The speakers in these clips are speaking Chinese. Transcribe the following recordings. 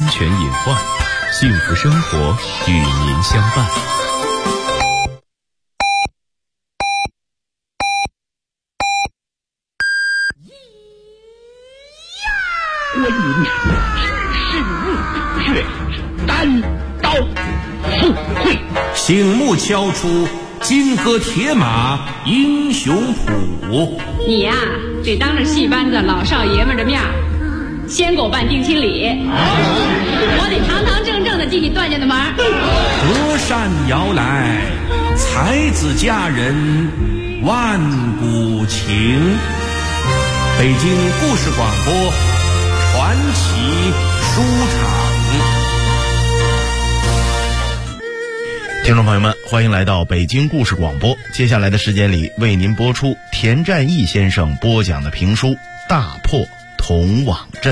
全隐患，幸福生活与您相伴。 观音知世物，却单刀赴会。 醒目敲出金戈铁马英雄谱。 你呀，得当着戏班子老少爷们的面先给我办定亲礼，我得堂堂正正的进你段家的门。 隔扇摇来，才子佳人万古情。北京故事广播传奇书场。 听众朋友们，欢迎来到北京故事广播。接下来的时间里，为您播出田占义先生播讲的评书《大破铜网阵》。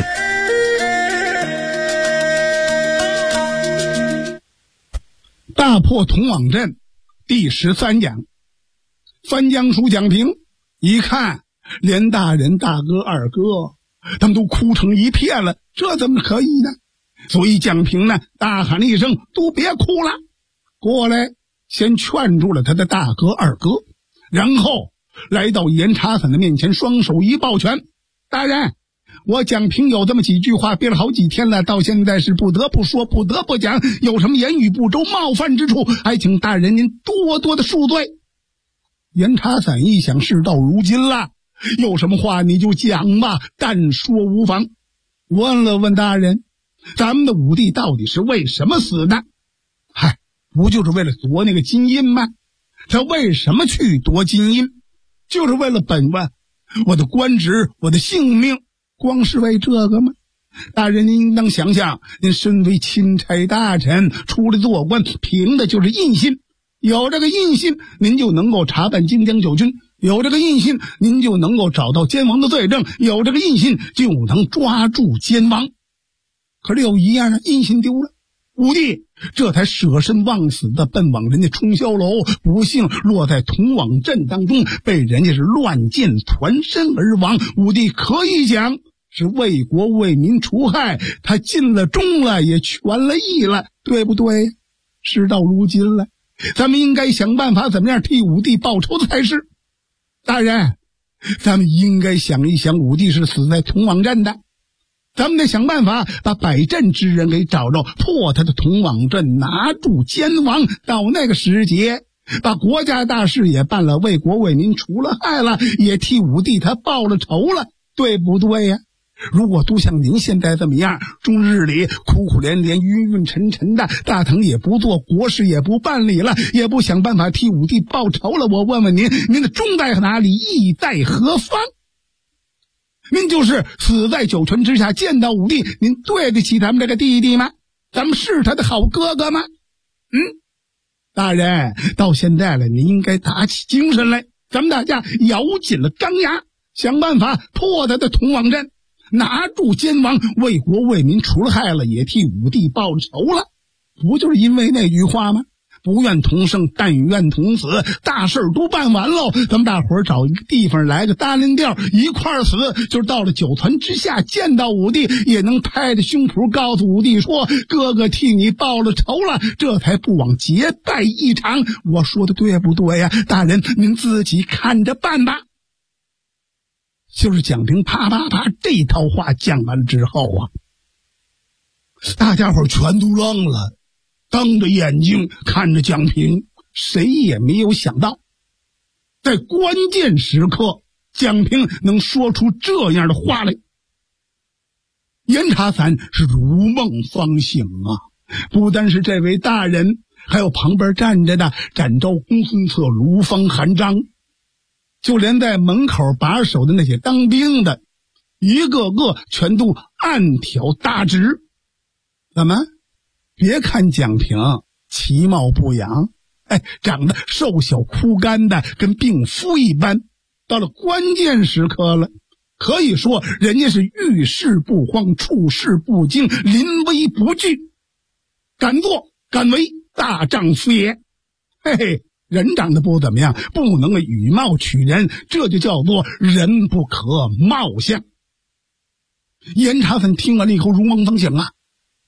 大破铜网阵第13讲。翻江叔蒋平一看，连大人大哥二哥他们都哭成一片了，这怎么可以呢？所以蒋平呢大喊了一声，都别哭了，过来先劝住了他的大哥二哥，然后来到严查伞的面前，双手一抱拳，大人，我蒋平有这么几句话憋了好几天了，到现在是不得不说不得不讲，有什么言语不周冒犯之处，还请大人您多多的恕罪。严查伞一想，事到如今了，有什么话你就讲吧，但说无妨。问了问大人，咱们的武帝到底是为什么死的？嗨，不就是为了夺那个金印吗？他为什么去夺金印？就是为了本万我的官职，我的性命，光是为这个吗？大人您应当想想，您身为钦差大臣，出来做官凭的就是印信，有这个印信您就能够查办荆江九军，有这个印信您就能够找到奸王的罪证，有这个印信就能抓住奸王。可是有一样啊，印信丢了，武帝这才舍身忘死的奔往人家冲霄楼，不幸落在铜网阵当中，被人家是乱箭团身而亡。武帝可以讲是为国为民除害，他尽了忠了，也全了义了，对不对？事到如今了，咱们应该想办法怎么样替武帝报仇才是。大人，咱们应该想一想，武帝是死在铜网阵的，咱们得想办法把摆阵之人给找着，破他的铜网阵，拿住奸王。到那个时节，把国家大事也办了，为国为民除了害了，也替武帝他报了仇了，对不对呀？如果都像您现在这么样，终日里苦苦连连，晕晕沉沉的，大堂也不做，国事也不办理了，也不想办法替武帝报仇了，我问问您，您的忠在哪里，义在何方？您就是死在九泉之下，见到武帝，您对得起咱们这个弟弟吗？咱们是他的好哥哥吗？大人，到现在了，您应该打起精神来，咱们大家咬紧了钢牙，想办法破他的铜网阵，拿住奸王，为国为民除了害了，也替武帝报仇了。不就是因为那句话吗？不愿同生，但愿同死，大事都办完喽，咱们大伙儿找一个地方来个搭连调，一块儿死，就是到了九泉之下，见到武帝也能拍着胸脯告诉武帝说，哥哥替你报了仇了，这才不枉结拜一场。我说的对不对呀？大人您自己看着办吧。就是蒋平啪啪啪这套话讲完之后啊，大家伙全都愣了，瞪着眼睛看着蒋平，谁也没有想到，在关键时刻，蒋平能说出这样的话来。严查伞是如梦方醒啊！不单是这位大人，还有旁边站着的展昭、公孙策、卢方、韩章，就连在门口把守的那些当兵的，一个个全都暗挑大指。怎么？别看蒋平其貌不扬，长得瘦小枯干的，跟病夫一般。到了关键时刻了，可以说人家是遇事不慌，处事不惊，临危不惧，敢作敢为，大丈夫也。嘿嘿，人长得不怎么样，不能以貌取人，这就叫做人不可貌相。严查伞听完了以后如梦方醒啊，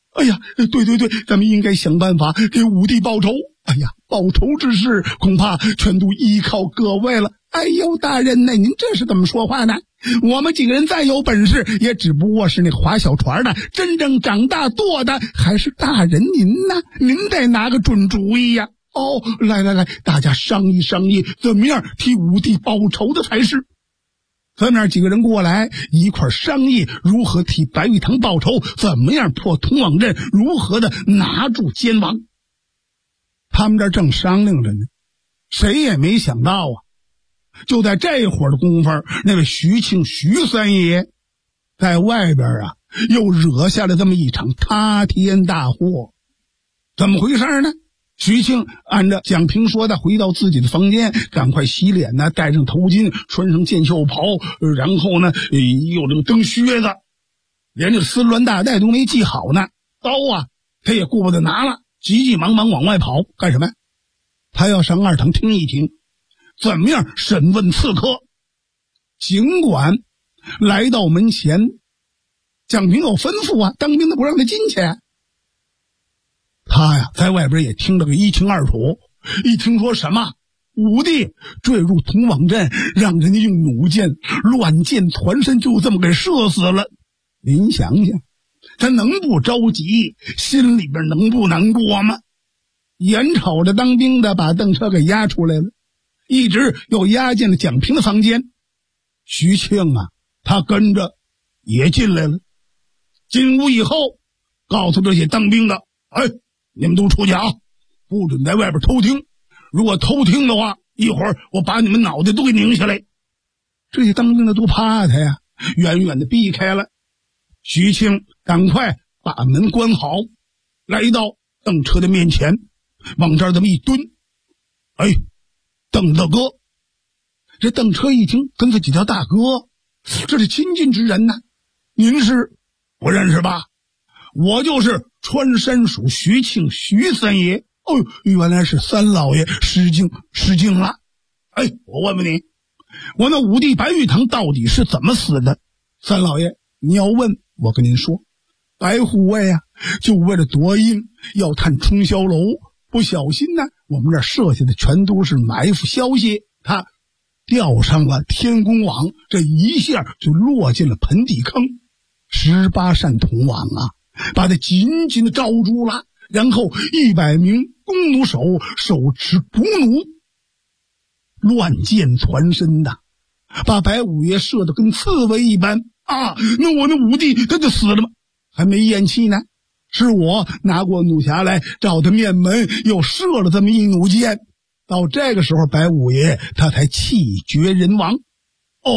哎呀，对，咱们应该想办法给武帝报仇。哎呀，报仇之事恐怕全都依靠各位了。哎呦，大人呢，您这是怎么说话呢？我们几个人再有本事，也只不过是那划小船的，真正长大舵的还是大人您呢。您得拿个准主意呀。哦，来，大家商议商议，怎么样替武帝报仇的才是。咱们几个人过来一块商议如何替白玉堂报仇，怎么样破通往阵，如何的拿住监王。他们这正商量着呢，谁也没想到啊，就在这会儿的功夫，那位徐庆徐三爷在外边啊又惹下了这么一场塌天大祸。怎么回事呢？徐庆按照蒋平说的，回到自己的房间，赶快洗脸呢，戴上头巾，穿上箭袖袍，然后呢又这个蹬靴子，连这个丝鸾大带都没系好呢，刀啊他也顾不得拿了，急急忙忙往外跑。干什么？他要上二堂听一听，怎么样审问刺客。尽管来到门前，蒋平有吩咐啊，当兵的不让他进去。他呀在外边也听得个一清二楚，一听说什么武帝坠入通往阵，让人家用弩箭乱箭传身，就这么给射死了。您想想，他能不着急，心里边能不难过吗？眼瞅着当兵的把邓车给押出来了，一直又押进了蒋平的房间。徐庆啊他跟着也进来了，进屋以后告诉这些当兵的，哎，你们都出去啊，不准在外边偷听，如果偷听的话，一会儿我把你们脑袋都给拧下来。这些当兵的都怕他呀，远远的避开了。徐庆赶快把门关好，来到邓车的面前，往这儿这么一蹲。哎，邓大哥。这邓车一听，跟自己叫大哥，这是亲近之人呢。您是不认识吧？我就是川山属徐庆徐三爷。哦，原来是三老爷失敬了。哎，我问问你，我那武帝白玉堂到底是怎么死的？三老爷，你要问，我跟您说，白护卫啊，就为了夺印要探冲霄楼，不小心呢，我们这设下的全都是埋伏消息，他钓上了天宫网，这一下就落进了盆底坑。18扇铜网啊，把他紧紧的罩住了，然后100名弓弩手手持弩弩，乱箭传身的，把白五爷射得跟刺猬一般啊！那我那武帝他就死了吗？还没咽气呢，是我拿过弩匣来照他面门，又射了这么一弩箭。到这个时候，白五爷他才气绝人亡。哦，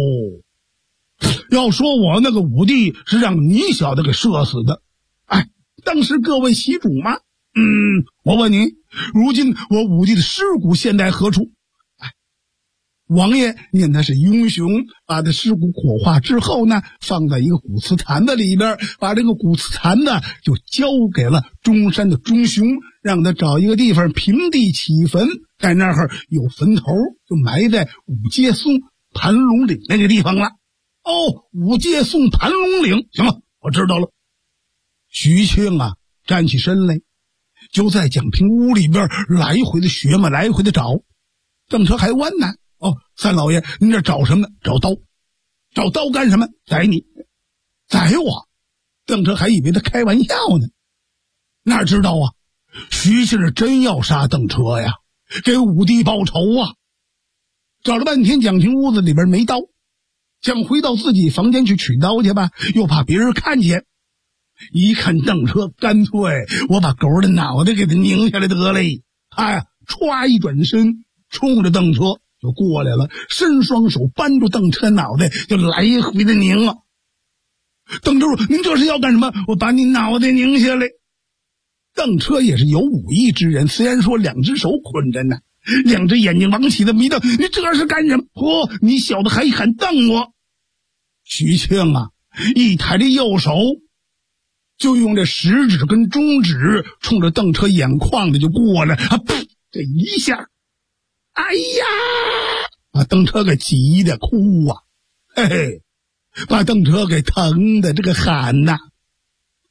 要说我那个武帝是让你小子给射死的，哎，当时各位习主吗？我问你，如今我武帝的尸骨现在何处？哎，王爷念他是英雄，把这尸骨火化之后呢，放在一个骨瓷坛子里边，把这个骨瓷坛子就交给了中山的中雄，让他找一个地方平地起坟，在那儿有坟头，就埋在五阶松盘龙岭那个地方了。哦，五阶松盘龙岭，行了，我知道了。徐庆啊站起身来，就在蒋平屋里边来回的学嘛，来回的找。邓车还问呢，哦，三老爷您这找什么？找刀。找刀干什么？宰你。宰我？邓车还以为他开玩笑呢，哪知道啊，徐庆是真要杀邓车呀，给武帝报仇啊。找了半天蒋平屋子里边没刀，想回到自己房间去取刀去吧，又怕别人看见。一看邓车，干脆我把狗的脑袋给他拧下来得了。他呀歘一转身，冲着邓车就过来了，伸双手扳住邓车脑袋，就来回的拧啊。邓车说，您这是要干什么？我把你脑袋拧下来。邓车也是有武艺之人，虽然说两只手捆着呢，两只眼睛往起的迷瞪，你这是干什么？你小子还敢瞪我？徐庆啊一抬着右手，就用这食指跟中指冲着邓车眼眶的就过来，噗，这一下，哎呀，把邓车给急的哭啊，嘿嘿，把邓车给疼的这个喊呐。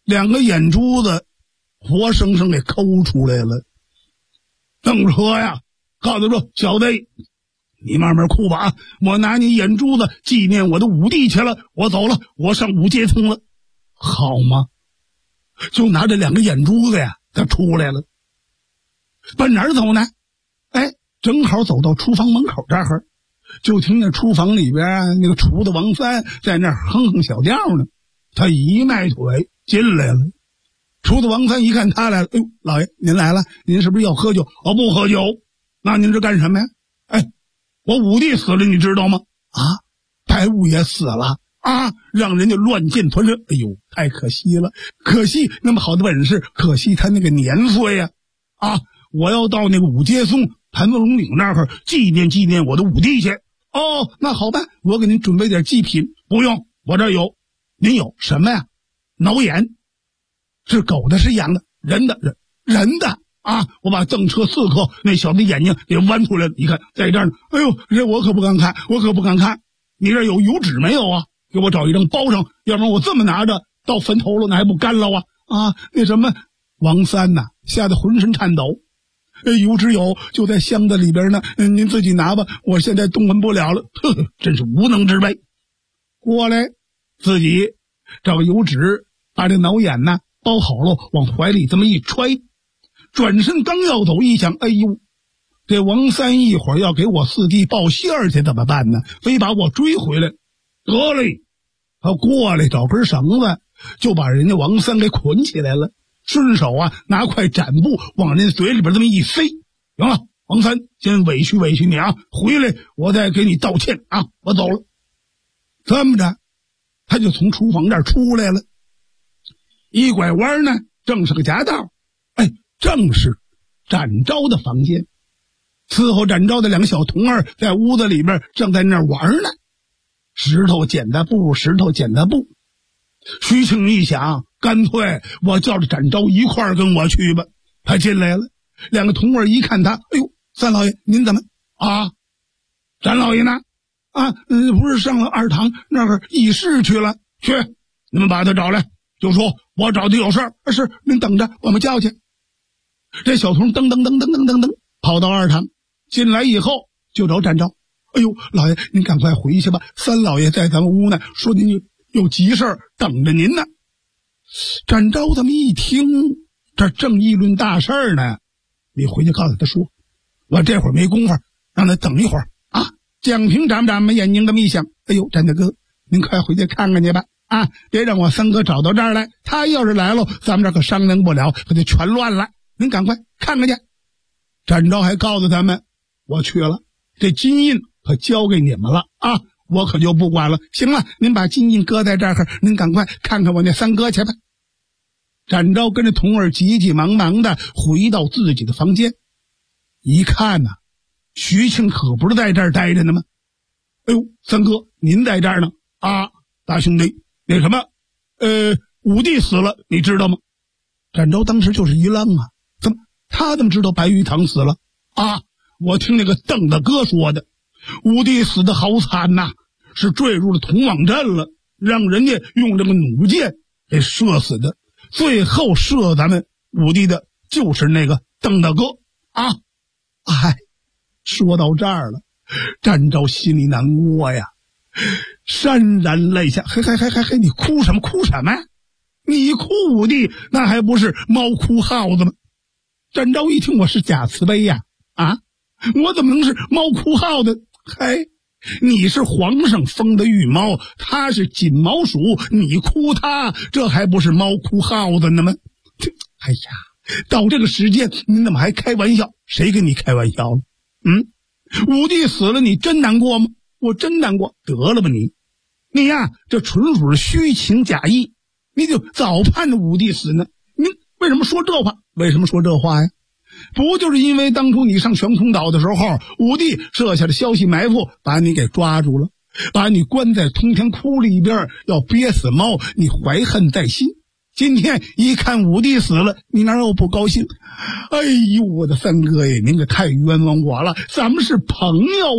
2个眼珠子活生生给抠出来了。邓车呀，告诉说小子，你慢慢哭吧啊！我拿你眼珠子纪念我的五弟去了，我走了，我上五阶层了，好吗？就拿这2个眼珠子呀，他出来了。奔哪儿走呢？正好走到厨房门口这儿，就听见厨房里边那个厨子王三在那儿哼哼小调呢。他一迈腿进来了。厨子王三一看他来了，哎呦，老爷您来了，您是不是要喝酒？哦，不喝酒。那您这干什么呀？我五弟死了，你知道吗？啊，白物也死了啊，让人家乱箭穿身。哎呦，太可惜了，可惜那么好的本事，可惜他那个年岁呀。啊，我要到那个五阶松盘子龙岭那儿纪念纪念我的五弟去。哦，那好吧，我给您准备点祭品。不用，我这儿有。您有什么呀？挠眼。是狗的，是羊的？人的，人的啊！我把邓车4颗那小的眼睛给弯出来了，你看在这儿呢。哎呦，这我可不敢看，我可不敢看。你这有油纸没有啊？给我找一张包上，要不然我这么拿着到坟头了，那还不干了啊？啊，那什么，王三呐，吓得浑身颤抖。油纸有，就在箱子里边呢。您自己拿吧，我现在动弹不了了。真是无能之辈。过来，自己找个油纸，把这挠眼呢包好了，往怀里这么一揣，转身刚要走，一想，哎呦，这王三一会儿要给我4弟报信儿去怎么办呢？非把我追回来。得嘞，他过来找根绳子，就把人家王三给捆起来了，顺手啊拿块展布往人嘴里边这么一塞。行了，王三，先委屈委屈你啊，回来我再给你道歉啊，我走了。这么着，他就从厨房这儿出来了。一拐弯呢，正是个夹道，正是展昭的房间。伺候展昭的2个小童儿在屋子里边正在那儿玩呢，石头剪刀布，石头剪刀布。徐庆一想，干脆我叫着展昭一块儿跟我去吧。他进来了，2个童儿一看他，哎呦，三老爷您怎么啊？展老爷呢？啊，不是上了二堂那个议事去了？去，你们把他找来，就说我找他有事儿。是，您等着，我们叫去。这小童噔噔噔噔噔噔噔跑到二堂，进来以后就找展昭。哎呦，老爷您赶快回去吧，三老爷在咱们屋呢，说您有急事等着您呢。展昭这么一听，这正议论大事呢，你回去告诉他说，我这会儿没工夫，让他等一会儿啊。蒋平眨眨眼睛这么一想，哎呦，展大哥您快回去看看去吧啊，别让我三哥找到这儿来，他要是来了，咱们这可商量不了，可就全乱了。您赶快看看去。展昭还告诉他们，我去了，这金印可交给你们了啊，我可就不管了。行了，您把金印搁在这儿，您赶快看看我那三哥去吧。展昭跟着童儿急急忙忙的回到自己的房间，一看呐，徐庆可不是在这儿待着呢吗？哎呦，三哥您在这儿呢啊，大兄弟那什么五弟死了你知道吗？展昭当时就是一愣啊，他怎么知道白玉堂死了啊？我听那个邓大哥说的，五弟死得好惨呐，是坠入了铜网阵了，让人家用这个弩箭给射死的，最后射咱们五弟的就是那个邓大哥啊。哎，说到这儿了，展昭心里难过呀，潸然泪下。嘿，你哭什么呀？你哭五弟，那还不是猫哭耗子吗？展昭一听，我是假慈悲呀，啊，我怎么能是猫哭耗子？嘿，你是皇上封的御猫，他是锦毛鼠，你哭他，这还不是猫哭耗子呢吗？哎呀，到这个时间你怎么还开玩笑？谁跟你开玩笑了？五弟死了你真难过吗？我真难过。得了吧你呀，这纯属是虚情假意，你就早盼着五弟死呢。你为什么说这话？为什么说这话呀？不就是因为当初你上悬空岛的时候，五弟设下的消息埋伏，把你给抓住了，把你关在通天窟里边，要憋死猫，你怀恨在心。今天一看五弟死了，你哪有不高兴？哎呦，我的三哥呀，您可太冤枉我了，咱们是朋友啊，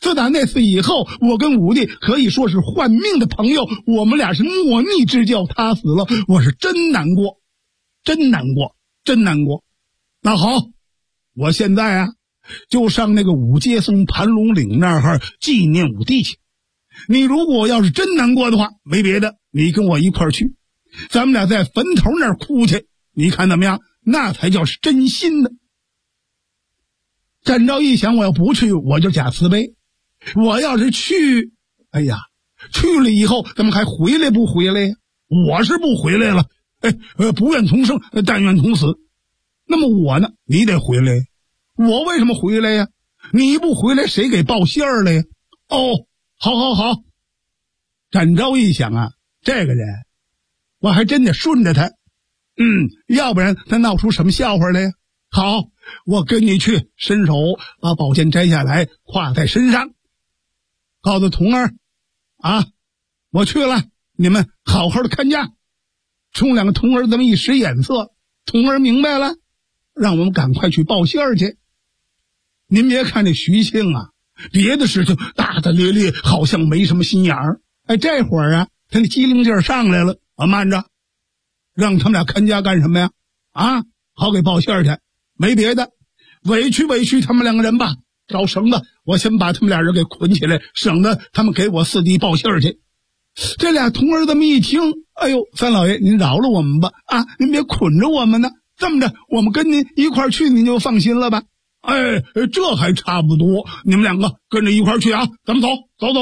自打那次以后，我跟武帝可以说是换命的朋友，我们俩是莫逆之交，他死了，我是真难过，真难过，真难过。那好，我现在啊就上那个武阶松盘龙岭那儿纪念武帝去。你如果要是真难过的话，没别的，你跟我一块儿去，咱们俩在坟头那儿哭去，你看怎么样？那才叫是真心的。展昭一想，我要不去我就假慈悲，我要是去，哎呀，去了以后咱们还回来不回来呀？我是不回来了，不愿同生，但愿同死。那么我呢，你得回来。我为什么回来呀？你不回来谁给报信儿了呀？哦，好好好。展昭一想啊，这个人我还真得顺着他，要不然他闹出什么笑话来呀？好，我跟你去，伸手把宝剑摘下来挎在身上，告诉童儿啊，我去了，你们好好的看家。冲两个童儿这么一使眼色，童儿明白了，让我们赶快去报信儿去。您别看这徐庆啊，别的事情大大咧咧，好像没什么心眼儿。这会儿啊，他那机灵劲儿上来了。慢着，让他们俩看家干什么呀？好给报信儿去。没别的，委屈委屈他们两个人吧。找绳子，我先把他们俩人给捆起来，省得他们给我四弟报信儿去。这俩童儿这么一听，哎呦，三老爷您饶了我们吧，您别捆着我们呢。这么着，我们跟您一块儿去，您就放心了吧。这还差不多，你们两个跟着一块儿去啊，咱们走。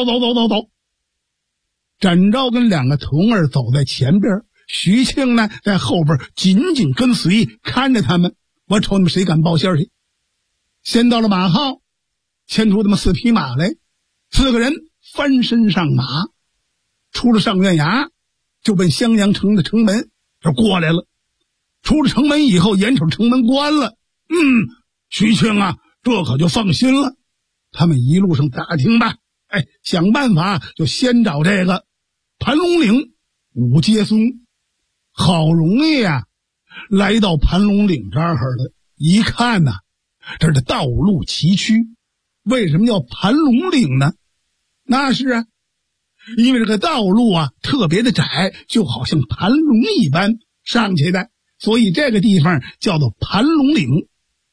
展昭跟两个童儿走在前边，徐庆呢在后边紧紧跟随，看着他们。我瞅你们谁敢报信儿去。先到了马号，牵出这么4匹马来，4个人翻身上马，出了上院衙，就奔襄阳城的城门这过来了。出了城门以后，眼瞅城门关了，徐庆啊，这可就放心了。他们一路上打听吧，想办法就先找这个盘龙岭武阶松。好容易啊来到盘龙岭这儿了，一看呐，这儿的道路崎岖。为什么叫盘龙岭呢？那是啊，因为这个道路啊特别的窄，就好像盘龙一般上去的，所以这个地方叫做盘龙岭。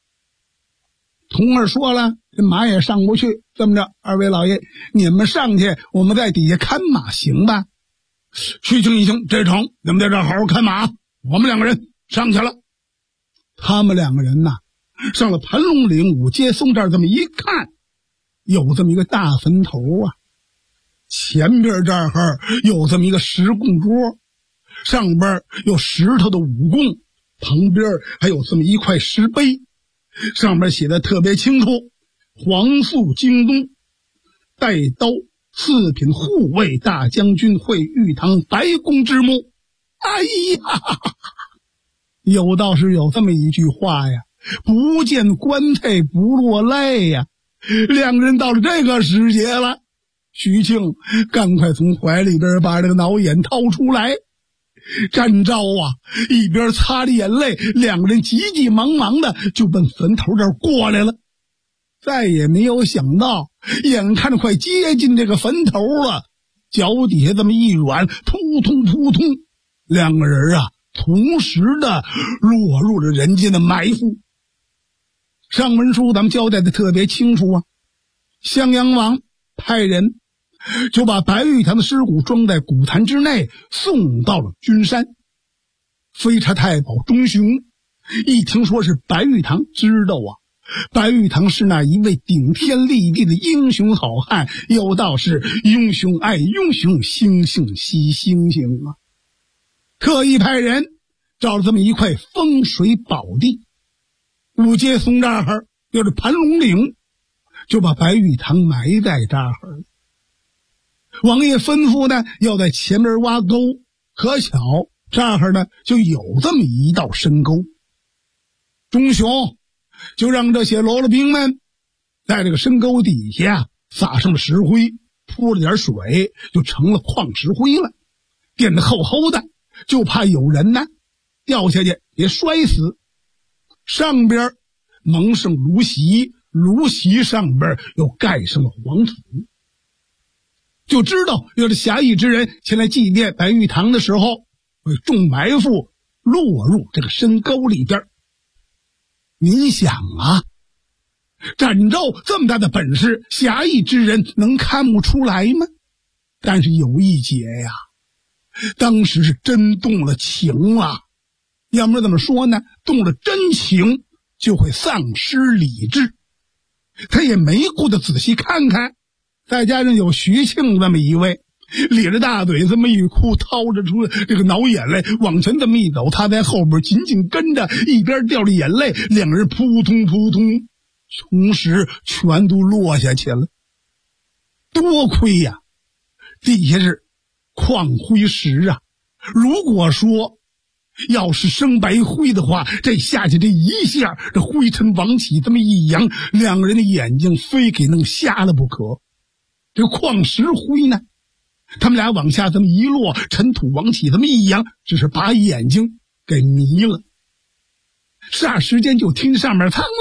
童儿说了，这马也上不去，这么着，二位老爷你们上去，我们在底下看马行吧？徐庆一听，这成，你们在这好好看马，我们两个人上去了。他们两个人呐，上了盘龙岭武阶松这儿，这么一看，有这么一个大坟头啊，前边这儿有这么一个石供桌，上边有石头的武供，旁边还有这么一块石碑，上边写的特别清楚，黄素京东带刀4品护卫大将军会玉堂白宫之墓。哎呀，有道是有这么一句话呀，不见棺材不落泪呀。两个人到了这个时节了，徐庆赶快从怀里边把这个脑眼掏出来。展昭啊一边擦着眼泪，两个人急急忙忙的就奔坟头这儿过来了。再也没有想到，眼看着快接近这个坟头了，脚底下这么一软，扑通扑通，两个人啊同时的落入了人间的埋伏。上文书咱们交代的特别清楚啊，襄阳王派人就把白玉堂的尸骨装在古坛之内，送到了君山。飞差太保钟雄一听说是白玉堂，知道啊白玉堂是那一位顶天立地的英雄好汉，有道是英雄爱英雄，星星惜星星啊。特意派人找了这么一块风水宝地，武阶松这儿就是盘龙岭，就把白玉堂埋在这儿了。王爷吩咐呢要在前面挖沟，可巧这儿呢就有这么一道深沟。钟雄就让这些喽啰兵们在这个深沟底下撒上了石灰，铺了点水，就成了矿石灰了，垫得厚厚的，就怕有人呢掉下去别摔死。上边蒙上芦席， 炉席上边又盖上了黄土，就知道有这侠义之人前来祭奠白玉堂的时候，会中埋伏落入这个深沟里边。您想啊，展昭这么大的本事，侠义之人能看不出来吗？但是有一节呀，当时是真动了情了。要么怎么说呢？动了真情就会丧失理智。他也没顾得仔细看看，再加上有徐庆这么一位，咧着大嘴这么一哭，掏着出这个挠眼泪，往前这么一走，他在后边紧紧跟着，一边掉着眼泪，两人扑通扑通，从石全都落下去了。多亏呀，地下是矿灰石啊，如果说要是生白灰的话，这下去这一下，这灰尘往起这么一扬，两个人的眼睛非给弄瞎了不可。这矿石灰呢，他们俩往下这么一落，尘土往起这么一扬，只是把眼睛给迷了。霎时间就听上面苍啷啷啷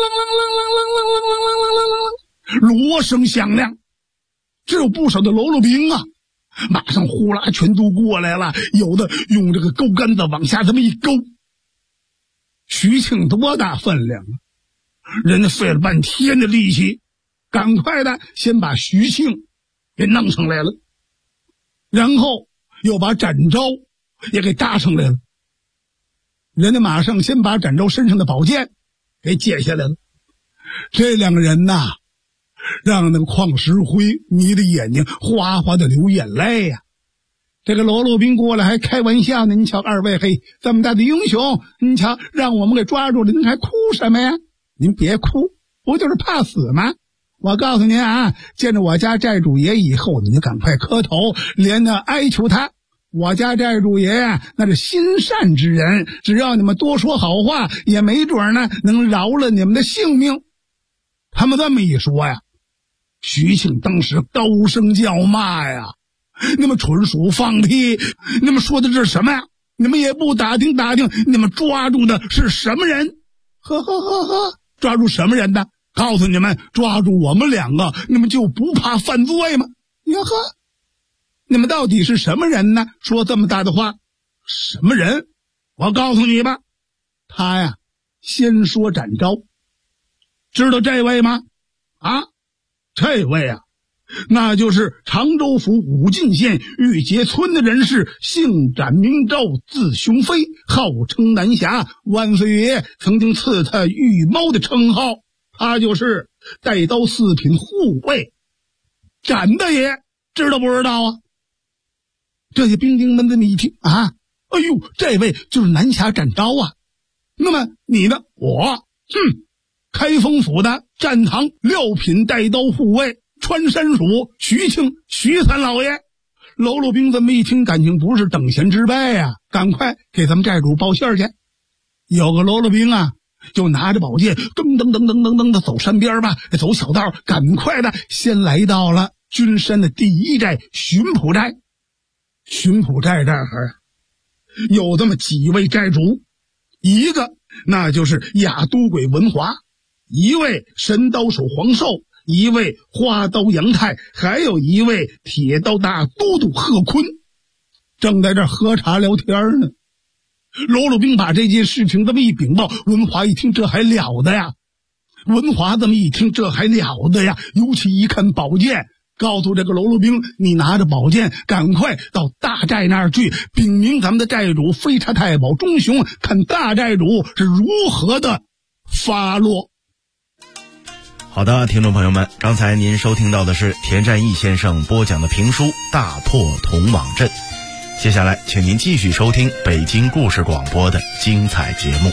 啷啷啷啷啷啷啷啷，锣声响亮，只有不少的喽啰兵啊，马上呼啦全都过来了，有的用这个钩竿子往下这么一勾。徐庆多大分量啊，人家费了半天的力气，赶快的先把徐庆给弄上来了，然后又把展昭也给搭上来了。人家马上先把展昭身上的宝剑给解下来了。这两个人呐，让那个矿石灰迷的眼睛哗哗的流眼泪呀。这个喽啰兵过来还开玩笑呢，您瞧二位，嘿，这么大的英雄，您瞧让我们给抓住了，您还哭什么呀？您别哭，不就是怕死吗？我告诉您啊，见着我家寨主爷以后，你就赶快磕头，连着哀求他。我家寨主爷呀，那是心善之人，只要你们多说好话，也没准呢能饶了你们的性命。他们这么一说呀，徐庆当时高声叫骂呀，你们纯属放屁，你们说的是什么呀？你们也不打听打听，你们抓住的是什么人？呵呵呵呵，抓住什么人呢？告诉你们，抓住我们两个，你们就不怕犯罪吗？呀呵，你们到底是什么人呢？说这么大的话，什么人？我告诉你吧，他呀，先说展昭，知道这位吗？啊，这位啊，那就是常州府武进县玉碣村的人士，姓展名昭，字雄飞，号称南侠，万岁爷曾经赐他玉猫的称号。他就是带刀四品护卫展大爷，知道不知道啊？这些兵丁们这么一听啊，哎呦，这位就是南侠展昭啊。那么你呢？我开封府的战堂6品带刀护卫川山署徐庆徐三老爷。喽啰兵这么一听，感情不是等闲之辈啊，赶快给咱们寨主报信儿去。有个喽啰兵啊，就拿着宝剑噔噔噔噔噔噔的走山边吧，走小道，赶快的先来到了君山的第一寨巡捕寨。巡捕寨这儿有这么几位寨主，一个那就是亚都鬼文华，一位神刀手黄寿，一位花刀杨泰，还有一位铁刀大都督贺坤，正在这儿喝茶聊天呢。喽啰兵把这件事情这么一禀报，文华一听，这还了得呀！文华这么一听，这还了得呀！尤其一看宝剑，告诉这个喽啰兵，你拿着宝剑赶快到大寨那儿去，禀明咱们的寨主飞叉太保钟雄，看大寨主是如何的发落。 好的，听众朋友们，刚才您收听到的是田占义先生播讲的评书《大破铜网阵》。接下来请您继续收听北京故事广播的精彩节目。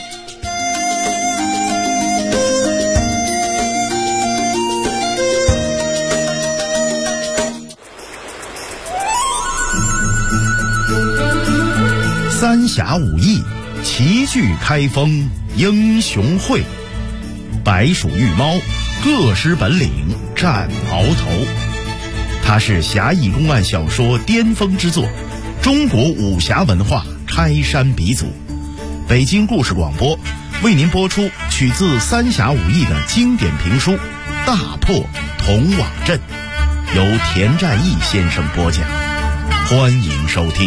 三侠五义，齐聚开封英雄会，白鼠玉猫，各施本领战鳌头。它是侠义公案小说巅峰之作，中国武侠文化开山鼻祖。北京故事广播为您播出取自三侠五义的经典评书《 大破童网镇》，由田占义先生播讲，欢迎收听。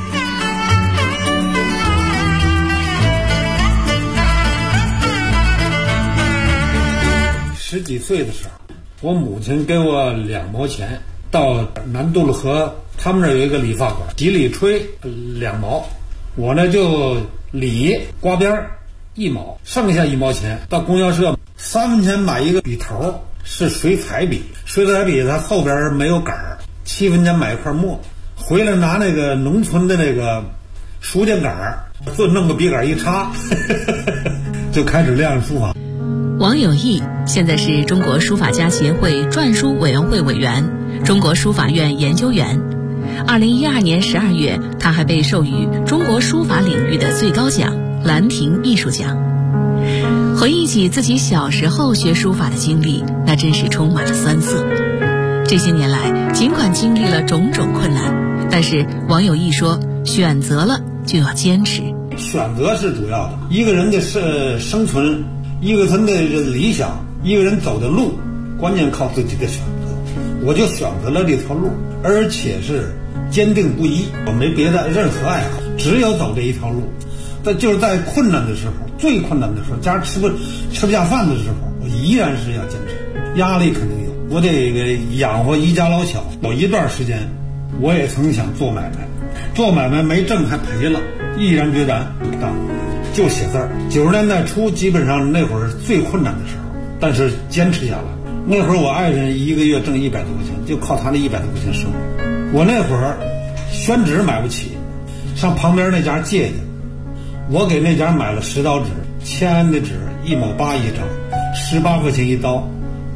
10几岁的时候，我母亲给我2毛钱，到南渡路河他们那有一个理发馆，洗理吹2毛，我呢就理刮边1毛，剩下1毛钱到供销社3分钱买一个笔头，是水彩笔，水彩笔它后边没有杆儿，7分钱买一块墨，回来拿那个农村的那个书架杆儿，就弄个笔杆一插就开始练书法。 王有义现在是中国书法家协会篆书委员会委员、中国书法院研究员。2012年12月，他还被授予中国书法领域的最高奖兰亭艺术奖。回忆起自己小时候学书法的经历，那真是充满了酸涩。这些年来，尽管经历了种种困难，但是王有义说，选择了就要坚持。 选择是主要的，一个人的生存，一个人的理想，一个人走的路，关键靠自己的选择。我就选择了这条路，而且是坚定不移，我没别的任何爱好，只有走这一条路。但就是在困难的时候，最困难的时候，家吃不下饭的时候，我依然是要坚持。压力肯定有，我得养活一家老小。有一段时间，我也曾想做买卖，做买卖没挣还赔了，毅然决然不干，就写字儿。90年代初，基本上那会儿是最困难的时候，但是坚持下来。那会儿我爱人1个月挣100多块钱，就靠他那100多块钱生活。我那会儿宣纸买不起，上旁边那家借去，我给那家买了10刀纸，签的纸1毛8一张，18块钱一刀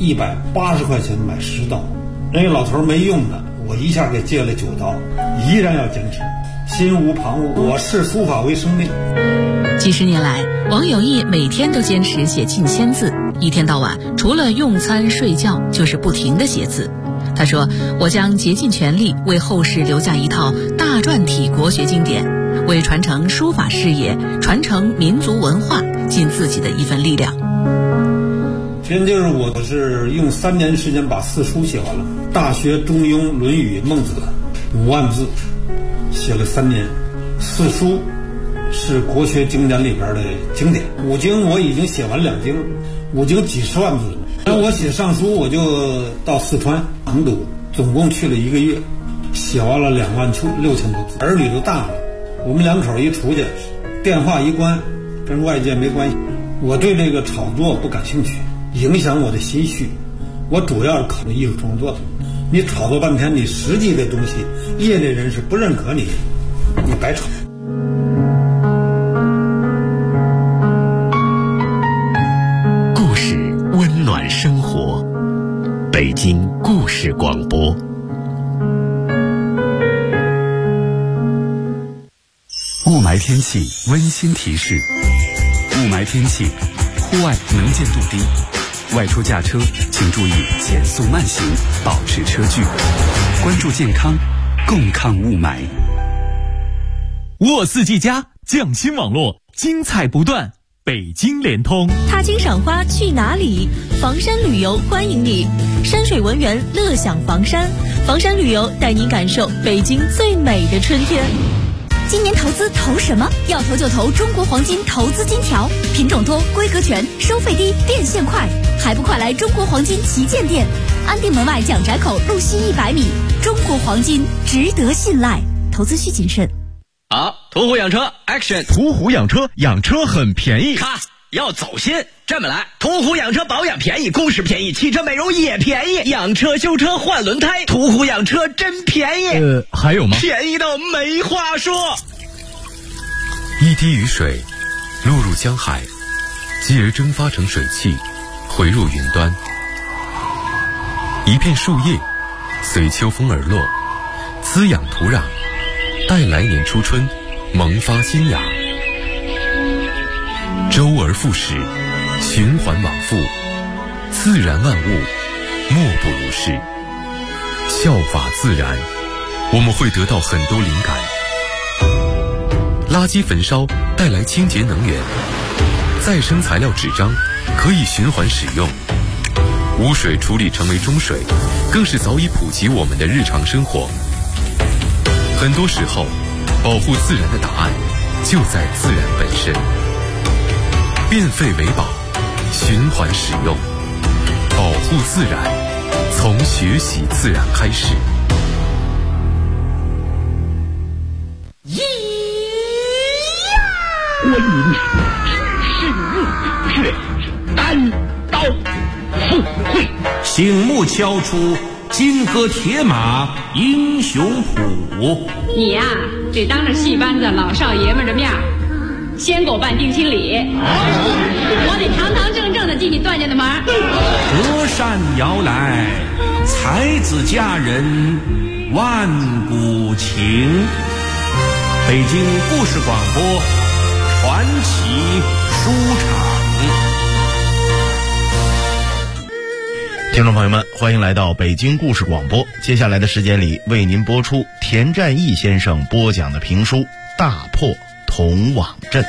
，180块钱买10刀。人家老头没用的，我一下给借了9刀，依然要坚持，心无旁骛。我视书法为生命。 几十年来，王有义每天都坚持写近1000字，一天到晚除了用餐睡觉就是不停地写字。他说，我将竭尽全力为后世留下一套大篆体国学经典，为传承书法事业、传承民族文化尽自己的一份力量。 其实就是我是用3年时间把4书写完了，《大学》《中庸》《论语》《孟子》5万字，写了3年。4书是国学经典里边的经典，5经我已经写完2经，5经几十万字。然后我写上书，我就到四川成都，总共去了1个月，写完了26000多字。儿女都大了，我们2口一出去，电话一关，跟外界没关系。我对这个炒作不感兴趣，影响我的心绪。我主要是考虑艺术创作的。你炒作半天，你实际的东西，业内人士不认可你，你白炒。 故事温暖生活，北京故事广播。雾霾天气温馨提示：雾霾天气，户外能见度低，外出驾车请注意减速慢行，保持车距，关注健康，共抗雾霾。 沃四 G 加匠心网络，精彩不断。北京联通， 踏青赏花去哪里？房山旅游欢迎你，山水文园乐享房山，房山旅游带您感受北京最美的春天。 今年投资投什么？要投就投中国黄金投资金条，品种多，规格全，收费低，变现快，还不快来中国黄金旗舰店，安定门外蒋宅口路西100米，中国黄金值得信赖，投资需谨慎。 好，途虎养车 Action， 途虎养车，养车很便宜。 咔，要走心，这么来，途虎养车保养便宜，故事便宜，汽车美容也便宜，养车修车换轮胎，途虎养车真便宜。 还有吗？ 便宜到没话说。 一滴雨水落入江海，继而蒸发成水汽，回入云端。一片树叶随秋风而落，滋养土壤，待来年初春萌发新芽。周而复始，循环往复，自然万物莫不如是。效法自然，我们会得到很多灵感。垃圾焚烧带来清洁能源，再生材料纸张可以循环使用。 污水处理成为中水，更是早已普及我们的日常生活。很多时候，保护自然的答案就在自然本身。变废为宝，循环使用，保护自然，从学习自然开始。 我与你是日月单刀赴会， 醒目敲出金戈铁马英雄谱。 你呀，得当着戏班子老少爷们的面先给我办定亲礼，我得堂堂正正的进你段家的门。 隔山摇来，才子佳人万古情。北京故事广播传奇书场。 听众朋友们，欢迎来到北京故事广播。接下来的时间里，为您播出田占义先生播讲的评书《大破铜网阵》。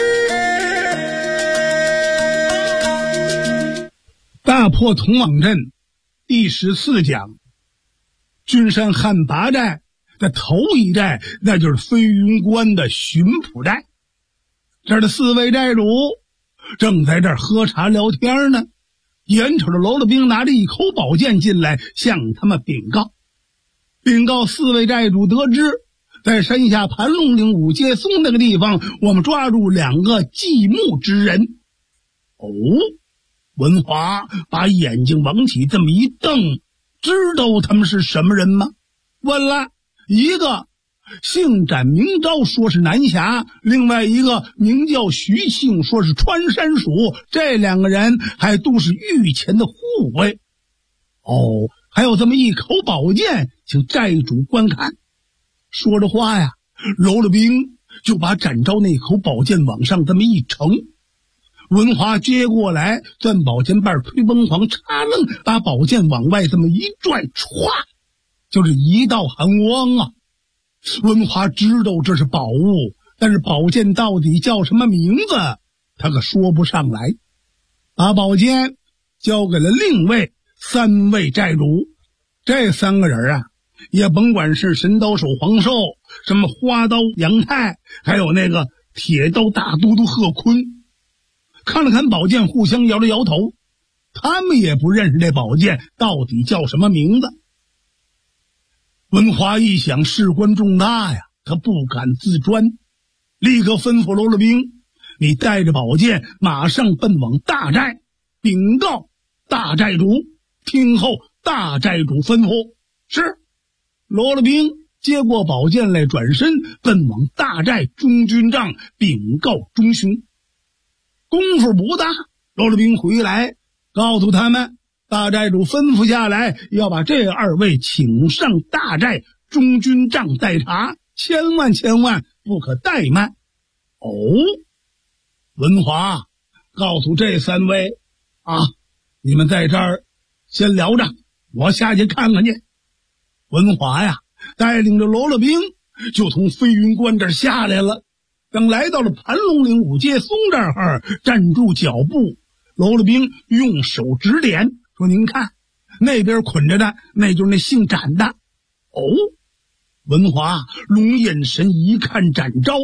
大破铜网阵第14讲，君山汉拔寨的头一寨，那就是飞云关的巡捕寨。这儿的4位寨主正在这儿喝茶聊天呢，眼瞅着娄了兵拿着一口宝剑进来，向他们禀告。禀告4位寨主得知，在山下盘龙岭五街松那个地方，我们抓住2个祭墓之人。哦，文华把眼睛往起这么一瞪，知道他们是什么人吗？问了一个姓展名昭，说是南侠；另外一个名叫徐庆，说是川山属。这2个人还都是御前的护卫。哦，还有这么一口宝剑，请寨主观看。说着话呀，娄了兵就把展昭那口宝剑往上这么一呈。文华接过来，攥宝剑把推崩狂，插楞把宝剑往外这么一拽，歘，就是一道寒光啊！文华知道这是宝物，但是宝剑到底叫什么名字，他可说不上来。把宝剑交给了另外3位寨主。这3个人啊，也甭管是神刀手黄寿，什么花刀杨泰，还有那个铁刀大都督贺坤，看了看宝剑，互相摇了摇头，他们也不认识这宝剑到底叫什么名字。文华一想事关重大呀，他不敢自专，立刻吩咐娄了兵，你带着宝剑马上奔往大寨，禀告大寨主，听候大寨主吩咐。是。娄了兵接过宝剑来，转身奔往大寨中军帐，禀告中勋。功夫不大，娄了兵回来告诉他们，大寨主吩咐下来，要把这2位请上大寨中军帐待查，千万不可怠慢。哦，文华告诉这3位啊，你们在这儿先聊着，我下去看看去。文华呀，带领着娄了兵就从飞云关这儿下来了。等来到了盘龙岭五街松这儿，站住脚步，娄了兵用手指点，说您看那边捆着的，那就是那姓展的。哦，文华龙眼神一看展昭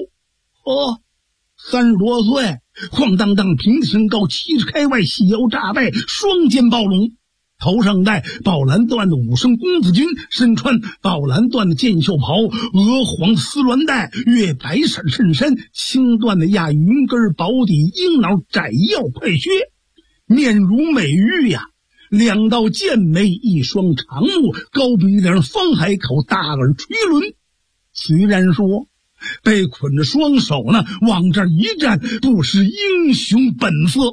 ，30多岁，晃荡荡，平地身高70开外，细腰炸背，双肩抱龙，头上戴宝蓝缎的武生公子军，身穿宝蓝缎的箭袖袍，鹅黄丝鸾带，月白色衬衫，青缎的亚云根薄底鹰脑窄腰快靴，面如美玉呀，2道剑眉，一双长目，高鼻梁，方海口，大耳垂轮。虽然说被捆着双手呢，往这儿一站，不失英雄本色。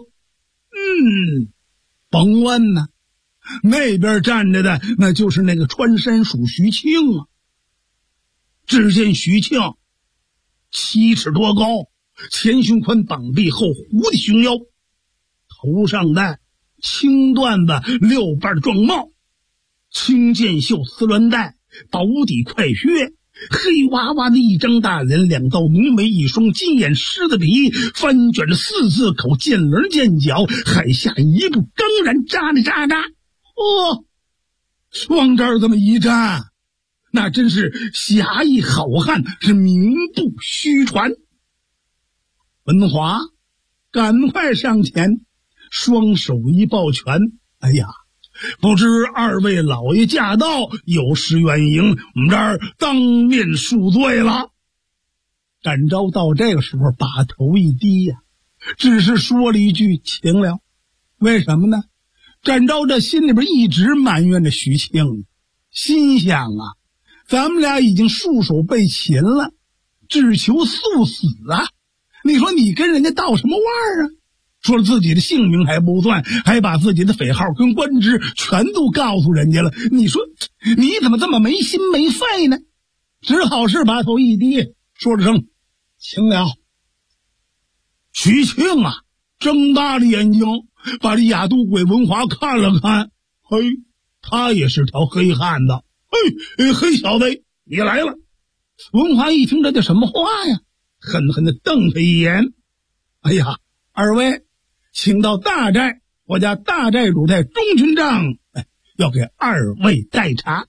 甭问呢，那边站着的那就是那个川山属徐庆啊。只见徐庆7尺多高，前胸宽，膀臂厚，狐狸熊腰，头上戴青缎子6瓣的壮帽，青箭袖丝鸾带，薄底快靴，黑娃娃的一张大脸，2道浓眉，一双金眼，狮子鼻，翻卷着4字口，剑棱剑角，海下一步刚然，扎里扎扎， 往这儿这么一站，那真是侠义好汉，是名不虚传。文华赶快上前，双手一抱拳，哎呀，不知二位老爷驾到，有失远迎，我们这儿当面恕罪了。展昭到这个时候把头一低呀，只是说了一句请了。为什么呢？展昭这心里边一直埋怨着徐庆，心想啊，咱们俩已经束手被擒了，只求速死啊！你说你跟人家道什么话啊？说了自己的性命还不算，还把自己的匪号跟官职全都告诉人家了。你说你怎么这么没心没肺呢？只好是把头一低，说了声请了。徐庆啊，睁大了眼睛，把这哑肚鬼文华看了看，嘿，他也是条黑汉子。黑小子，你来了。文华一听这叫什么话呀，狠狠地瞪他一眼。哎呀，二位请到大寨，我家大寨主在中军帐，要给二位待茶。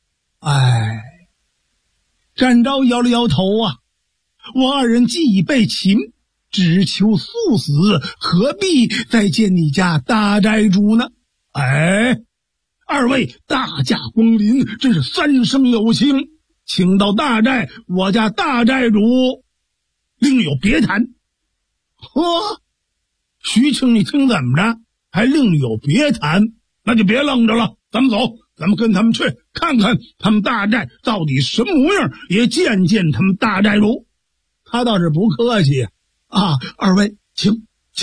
展昭摇了摇头啊，我二人既已被擒，只求速死，何必再见你家大寨主呢？二位大驾光临，真是三生有幸，请到大寨，我家大寨主另有别谈。徐庆一听怎么着，还另有别谈？那就别愣着了，咱们走，咱们跟他们去看看他们大寨到底什么模样，也见见他们大寨主。他倒是不客气啊，二位请。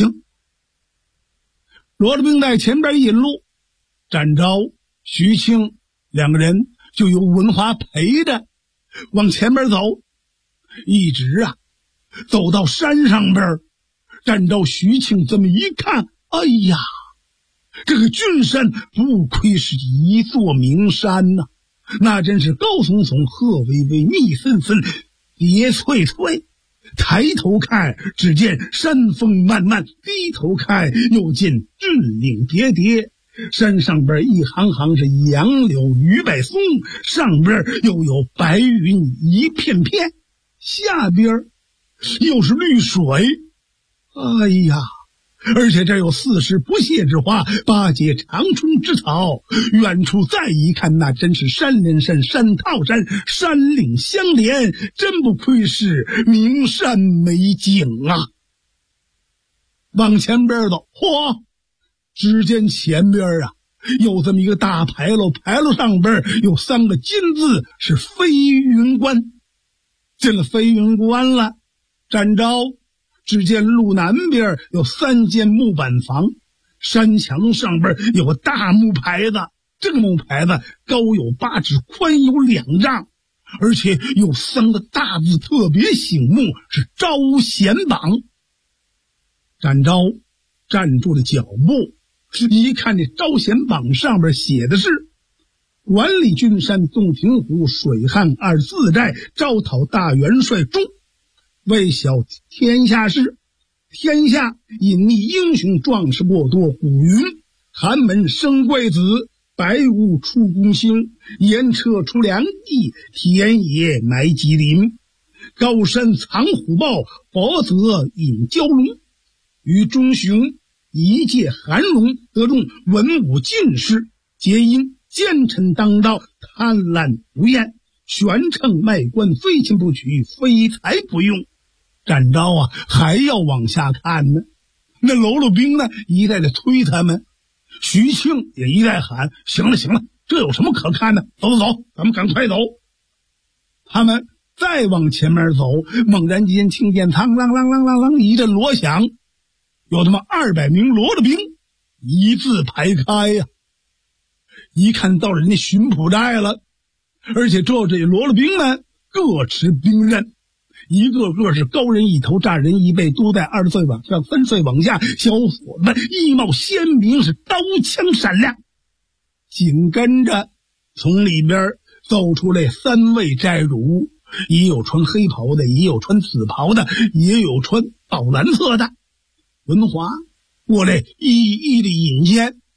罗着兵在前边引路，展昭、徐庆两个人就由文华陪着往前边走，一直啊走到山上边。展昭、徐庆这么一看，哎呀，这个君山不愧是一座名山呐，那真是高耸耸，鹤巍巍，密森森，叠翠翠。抬头看，只见山峰漫漫；低头看，又见峻岭叠叠。山上边一行行是杨柳榆柏松，上边又有白云一片片，下边又是绿水。哎呀，而且这有四时不谢之花，八节长春之草。远处再一看，那真是山连山，山套山，山岭相连，真不愧是名山美景啊！往前边走，只见前边啊有这么一个大牌楼，牌楼上边有三个金字，是飞云关。进了飞云关了，展昭只见路南边有3间木板房，山墙上边有个大木牌子，这个木牌子高有8指，宽有2丈，而且有3个大字特别醒目，是招贤榜。展昭站住了脚步，一看这招贤榜上边写的是管理君山、洞庭湖、水旱24寨，招讨大元帅中，为晓天下事，天下隐匿英雄壮士过多。古云寒门生贵子，白雾出公兴，盐车出粮地，田野埋吉林，高山藏虎豹，薄泽引蛟龙。于中雄一介寒荣，得中文武进士，皆因奸臣当道，贪婪不厌，悬秤卖官，非亲不娶，非财不用。展昭啊还要往下看呢，那喽啰兵呢一再的催他们，徐庆也一再喊行了，这有什么可看的，走，咱们赶快走。他们再往前面走，猛然间听见嘡啷啷啷啷啷一阵锣响，有他妈200名罗勒兵一字排开呀，一看到人家巡捕寨了，而且这罗勒兵们各持兵刃，一个个是高人一头，乍人一背，都在20岁往上，3岁往下，小伙子们衣帽鲜明，是刀枪闪亮。紧跟着从里边走出来3位寨主，也有穿黑袍的，也有穿紫袍的，也有穿宝蓝色的。文华过来一一的引荐，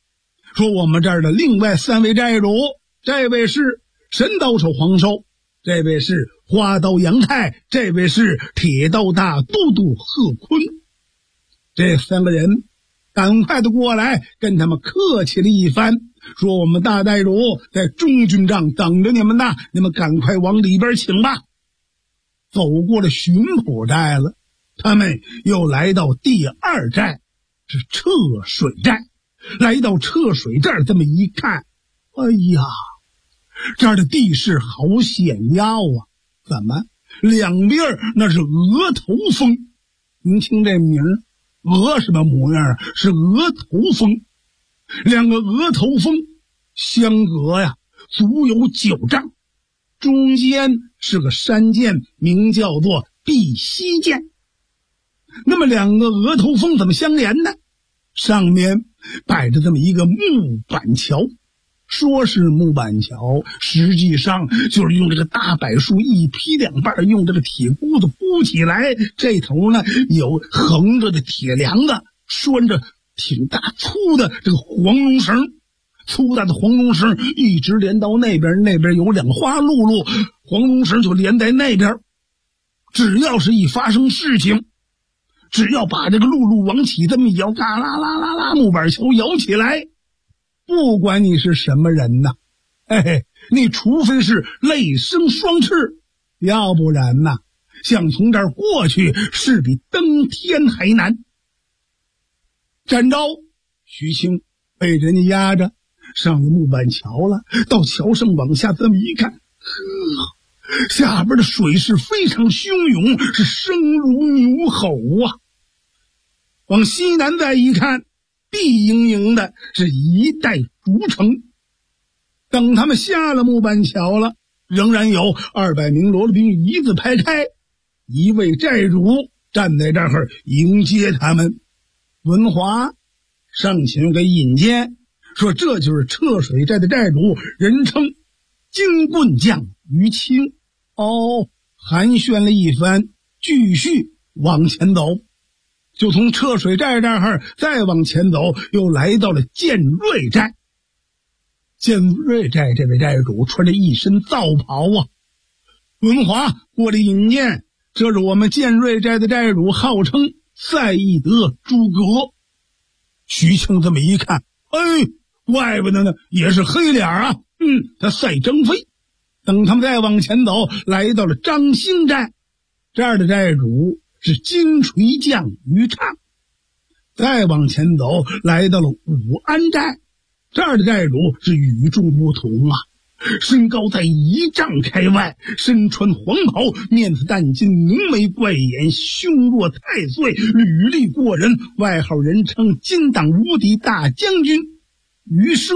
说我们这儿的另外3位寨主，这位是神刀手黄寿，这位是花刀杨泰，这位是铁刀大都督贺坤。这3个人赶快的过来跟他们客气了一番，说我们大寨主在中军帐等着你们呢，你们赶快往里边请吧。走过了巡捕寨了，他们又来到第2寨，是撤水寨。来到撤水寨这么一看，哎呀，这儿的地势好险要啊！怎么两边那是额头峰？您听这名儿，额什么模样啊？是额头峰。2个额头峰相隔呀足有9丈，中间是个山涧，名叫做碧溪涧。那么2个额头峰怎么相连呢？上面摆着这么一个木板桥，说是木板桥，实际上就是用这个大柏树一劈2半，用这个铁箍子箍起来，这头呢有横着的铁梁子，拴着挺大粗的这个黄绒绳，粗大的黄绒绳一直连到那边，那边有2花辘辘，黄绒绳就连在那边。只要是一发生事情，只要把这个辘辘往起这么摇，嘎啦啦啦啦，木板桥摇起来，不管你是什么人呐，你除非是泪生双翅，要不然呐，想从这儿过去是比登天还难。展昭、徐青被人家压着上了木板桥了，到桥上往下这么一看，呵，下边的水势非常汹涌，是声如牛吼啊！往西南再一看，碧莹莹的是一带竹城。等他们下了木板桥了，仍然有200名罗罗兵一字排开，一位寨主站在这儿迎接他们。文华上前给引荐，说这就是撤水寨的寨主，人称金棍将于清。寒暄了一番，继续往前走，就从撤水寨这儿再往前走，又来到了建瑞寨。建瑞寨这位寨主穿着一身皂袍啊，文华过来引荐，这是我们建瑞寨的寨主，号称赛义德诸葛。徐庆这么一看，怪不得呢，也是黑脸啊，他赛张飞。等他们再往前走，来到了张兴寨，这儿的寨主是金锤将于畅。再往前走，来到了武安寨，这儿的寨主是与众不同啊，身高在1丈开外，身穿黄袍，面似淡金，浓眉怪眼，胸若太岁，履历过人，外号人称金党无敌大将军于奢。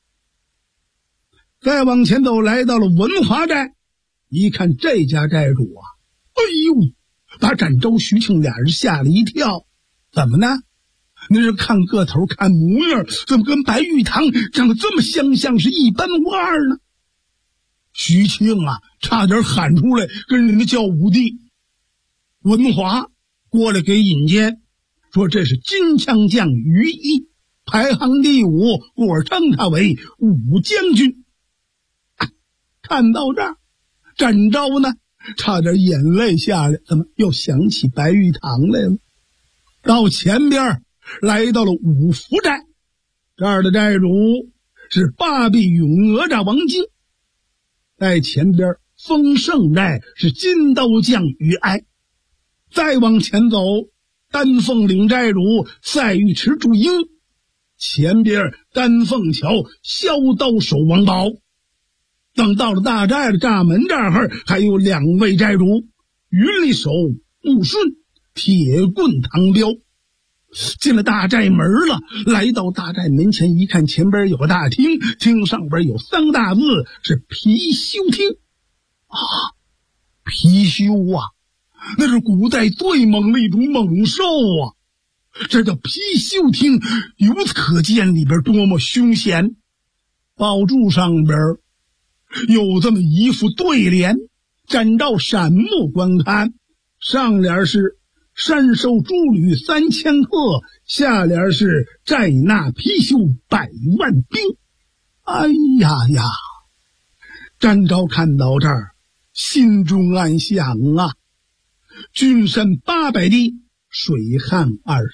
再往前走，来到了文华寨，一看这家寨主啊，把展昭、徐庆俩人吓了一跳。怎么呢？那是看个头看模样，怎么跟白玉堂长得这么相像，是一般无二呢？徐庆啊，差点喊出来跟人家叫武帝。文华过来给引荐，说这是金枪将于毅，排行第5，故而称他为武将军。看到这儿，展昭呢差点眼泪下来，怎么又想起白玉堂来了？到前边来到了五福寨，这儿的寨主是八臂勇哪吒王金。在前边丰盛寨是金刀将于哀。再往前走，丹凤岭寨主赛尉迟祝英，前边丹凤桥削刀手王宝。等到了大寨的栅门这儿，还有2位寨主，云里手穆顺，铁棍唐彪。进了大寨门了，来到大寨门前一看，前边有个大厅，厅上边有3个大字，是貔貅厅啊。貔貅啊，那是古代最猛的一种猛兽啊，这叫貔貅厅，由此可见里边多么凶险。宝柱上边有这么一副对联，展昭闪目观看，上联是山收诸旅3000客，下联是寨纳貔貅100万兵。哎呀呀！展昭看到这儿，心中暗想啊，军山800里，水旱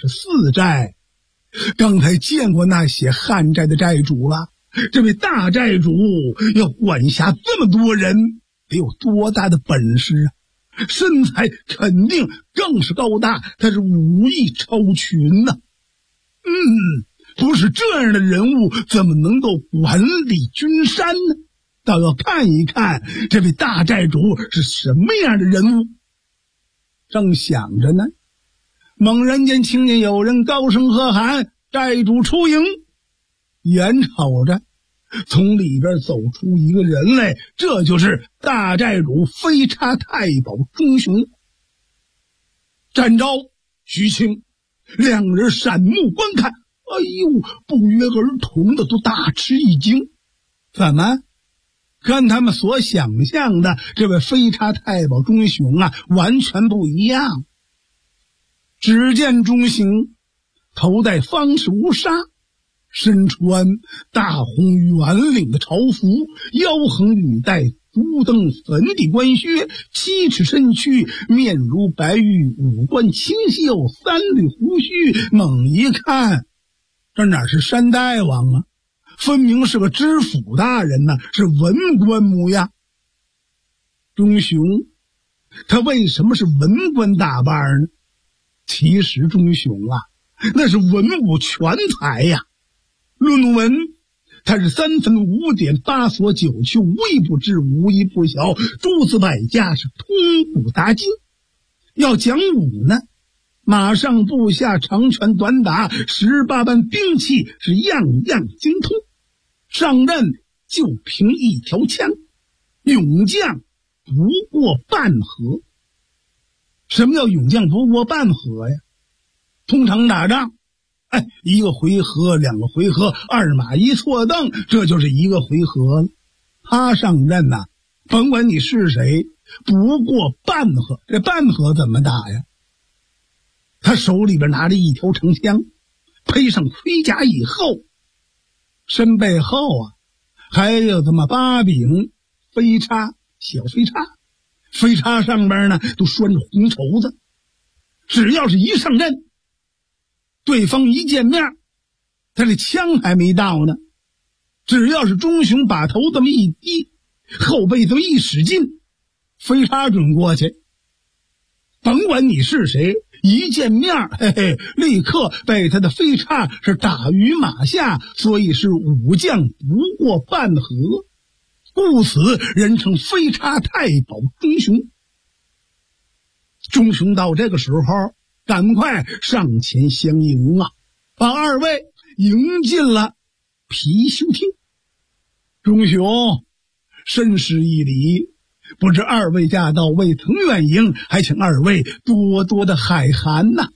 24寨。刚才见过那些旱寨的寨主了，这位大寨主要管辖这么多人，得有多大的本事啊！身材肯定更是高大，他是武艺超群呐。不是这样的人物，怎么能够管理军山呢？倒要看一看这位大寨主是什么样的人物。正想着呢，猛然间听见有人高声喝喊：“寨主出营！”眼瞅着从里边走出一个人来，这就是大寨主飞叉太保钟雄。展昭、徐庆两人闪目观看，哎呦，不约而同的都大吃一惊。怎么跟他们所想象的这位飞叉太保钟雄啊完全不一样？只见钟雄头戴方式乌纱，身穿大红圆领的朝服，腰横羽带，足蹬粉底官靴，7尺身躯，面如白玉，五官清秀，3缕胡须，猛一看这哪是山大王啊，分明是个知府大人呐，是文官模样。钟雄他为什么是文官打扮呢？其实钟雄啊，那是文武全才呀。论文他是3分5点8所9丘，微不至，无一不晓，诸子百家是通古达今。要讲武呢，马上步下，长拳短打，18般兵器是样样精通。上任就凭一条枪，勇将不过半合。什么叫勇将不过半合呀？通常打仗1个回合2个回合，2马1错蹬，这就是1个回合了。他上任呐，甭管你是谁，不过半合。这半合怎么打呀？他手里边拿着一条长枪，配上盔甲以后，身背后啊还有这么8柄飞叉，小飞叉，飞叉上边呢都拴着红绸子。只要是一上阵，对方一见面，他这枪还没到呢，只要是钟雄把头这么一低，后背这么一使劲，飞叉准过去。甭管你是谁，一见面立刻被他的飞叉是打于马下，所以是武将不过半合，故此人称飞叉太保钟雄。钟雄到这个时候赶快上前相迎啊，把2位迎进了貔貅厅。钟雄深施一礼，不知2位驾到，未曾远迎，还请2位多多的海涵呐。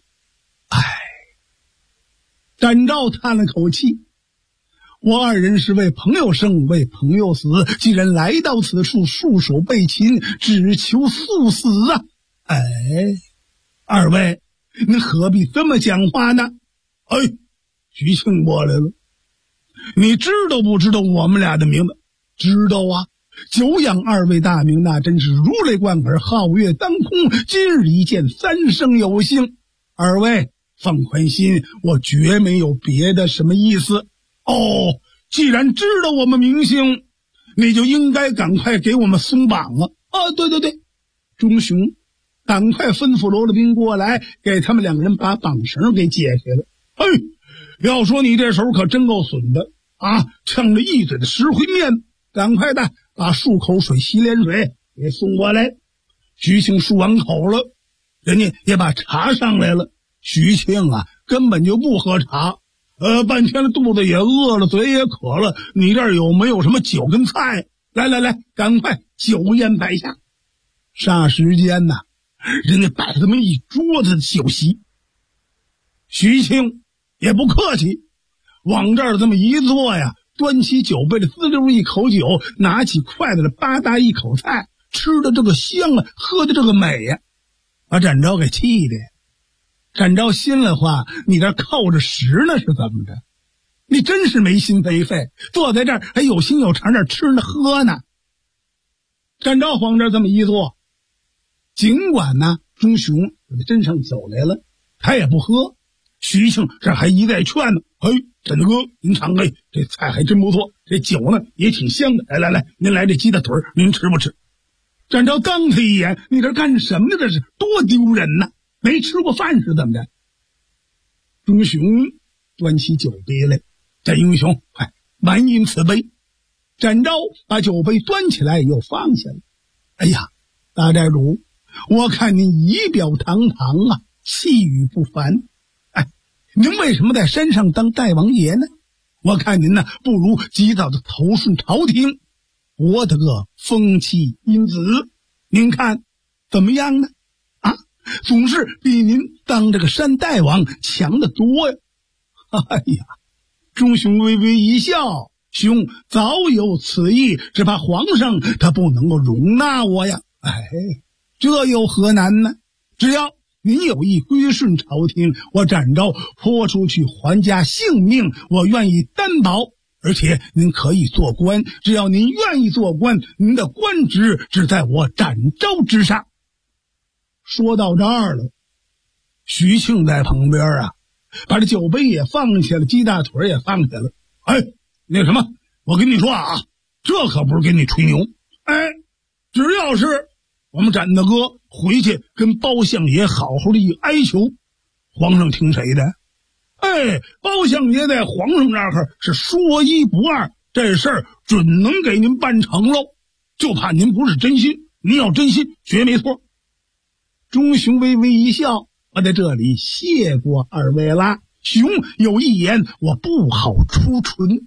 展昭叹了口气，我2人是为朋友生，为朋友死，既然来到此处，束手被擒，只求速死啊。2位您何必这么讲话呢？徐庆过来了，你知道不知道我们俩的名字？知道啊，久仰2位大名，那真是如雷贯耳，皓月当空，今日一见3生有幸。2位放宽心，我绝没有别的什么意思。既然知道我们名姓，你就应该赶快给我们松绑了。对，钟雄赶快吩咐罗罗宾过来，给他们2个人把绑绳给解开了。要说你这手可真够损的啊，呛着一嘴的石灰面，赶快的把漱口水洗脸水给送过来。徐庆漱完口了，人家也把茶上来了。徐庆啊根本就不喝茶，半天了肚子也饿了，嘴也渴了，你这儿有没有什么酒跟菜？来，赶快酒宴摆下。霎时间呐，人家摆这么一桌子的酒席。徐庆也不客气，往这儿这么一坐呀，端起酒杯里滋溜一口酒，拿起筷子吧嗒一口菜，吃的这个香啊，喝的这个美呀，把展昭给气的展昭心里话，你这靠着食呢是怎么着？你真是没心没肺，坐在这儿还有心有肠这吃呢喝呢。展昭往这儿这么一坐，尽管呢钟雄给他斟上酒来了，他也不喝。徐庆这还一再劝呢，展大哥您尝，这菜还真不错，这酒呢也挺香的，来，您来这鸡的腿您吃不吃？展昭瞪他一眼，你这干什么呢？这是多丢人呢！没吃过饭是怎么着？钟雄端起酒杯来，展英雄，快满饮此杯。展昭把酒杯端起来又放下了。哎呀，大寨主，我看您仪表堂堂啊，气宇不凡。您为什么在山上当大王爷呢？我看您呢，不如及早的投顺朝廷，博得个封妻荫子，您看怎么样呢？总是比您当这个山大王强得多呀！哎呀，钟雄微微一笑，兄早有此意，只怕皇上他不能够容纳我呀。这又何难呢？只要您有意归顺朝廷，我展昭泼出去还家性命，我愿意担保。而且您可以做官，只要您愿意做官，您的官职只在我展昭之上。说到这儿了，徐庆在旁边把这酒杯也放下了，鸡大腿也放下了。那什么，我跟你说这可不是跟你吹牛。只要是我们展大哥回去跟包相爷好好的一哀求，皇上听谁的？包相爷在皇上那儿是说一不二，这事儿准能给您办成喽。就怕您不是真心，您要真心绝没错。钟雄微微一笑，我在这里谢过二位啦。雄有一言我不好出唇。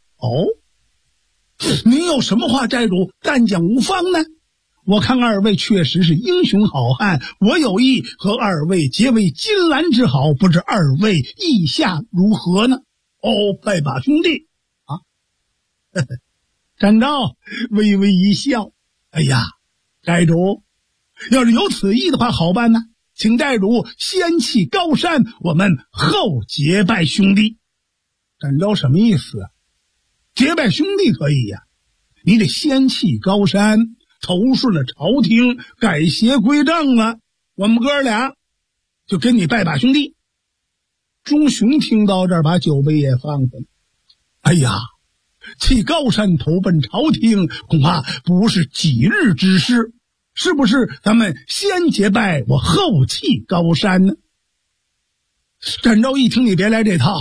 您有什么话寨主但讲无方呢？我看二位确实是英雄好汉，我有意和二位结为金兰之好，不知二位意下如何呢？拜把兄弟展昭微微一笑，哎呀，寨主要是有此意的话好办呢，请寨主先弃高山，我们后结拜兄弟。展昭什么意思啊？结拜兄弟可以呀，你得先弃高山，投顺了朝廷，改邪归正了，我们哥俩就跟你拜把兄弟。钟雄听到这儿，把酒杯也放下了。哎呀，弃高山投奔朝廷恐怕不是几日之事，是不是咱们先结拜，我后弃高山呢？展昭一听，你别来这套。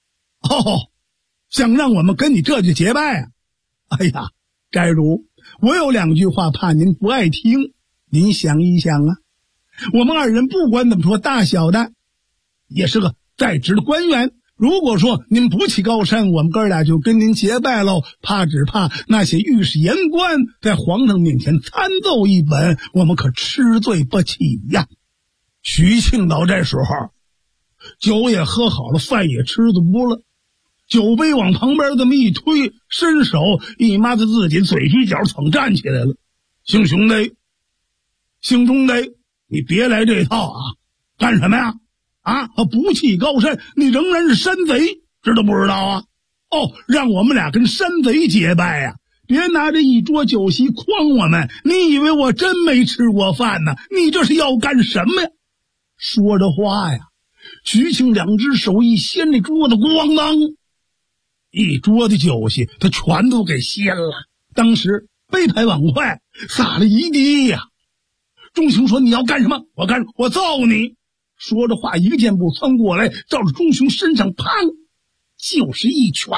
想让我们跟你这就结拜啊？哎呀，寨主，我有两句话怕您不爱听，您想一想啊。我们二人不管怎么说，大小的也是个在职的官员，如果说您不弃高山，我们哥俩就跟您结拜喽，只怕那些御史言官在皇上面前参奏一本，我们可吃罪不起呀。徐庆到这时候酒也喝好了，饭也吃足了，酒杯往旁边这么一推，伸手一抹着自己嘴皮角，噌站起来了。姓兄弟，姓钟弟，你别来这套干什么呀？不弃高山，你仍然是山贼，知道不知道啊？让我们俩跟山贼结拜呀！别拿着一桌酒席诓我们，你以为我真没吃过饭呢？你这是要干什么呀？说着话呀，徐庆两只手一掀这桌子，咣当，一桌子酒席他全都给掀了，当时杯盘碗筷洒了一地呀。钟雄说：“你要干什么？我揍你！”说着话，一个箭步窜过来，照着钟雄身上，砰，就是一拳。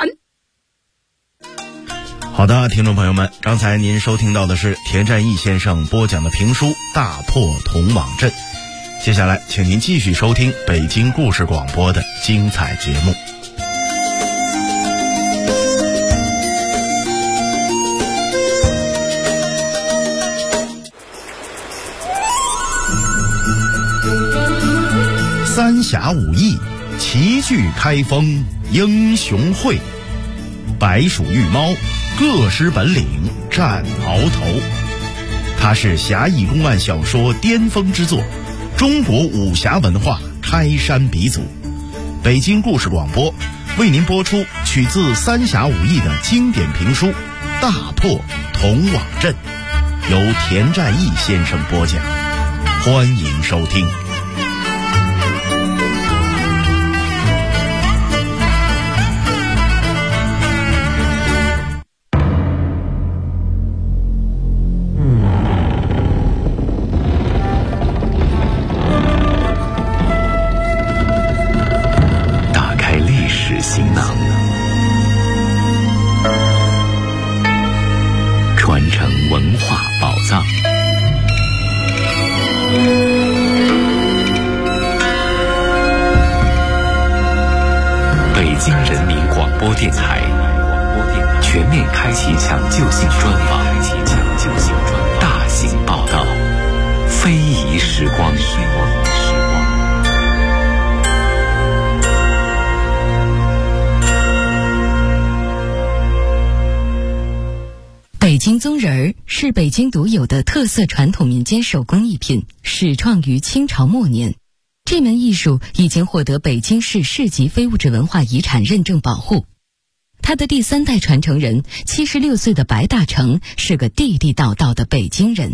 好的，听众朋友们，刚才您收听到的是田占义先生播讲的评书《大破铜网阵》。接下来，请您继续收听北京故事广播的精彩节目。三峡武艺，齐聚开封英雄会，白鼠玉猫，各施本领战鳌头。它是侠义公案小说巅峰之作，中国武侠文化开山鼻祖。北京故事广播为您播出取自三峡武艺的经典评书《大破铜网阵》，由田占义先生播讲，欢迎收听。 北京人民广播电台全面开启抢救性专访，大型报道，非遗时光。 北京宗人儿是北京独有的特色传统民间手工艺品，始创于清朝末年。这门艺术已经获得北京市市级非物质文化遗产认证保护。他的第3代传承人76岁的白大成是个地地道道的北京人。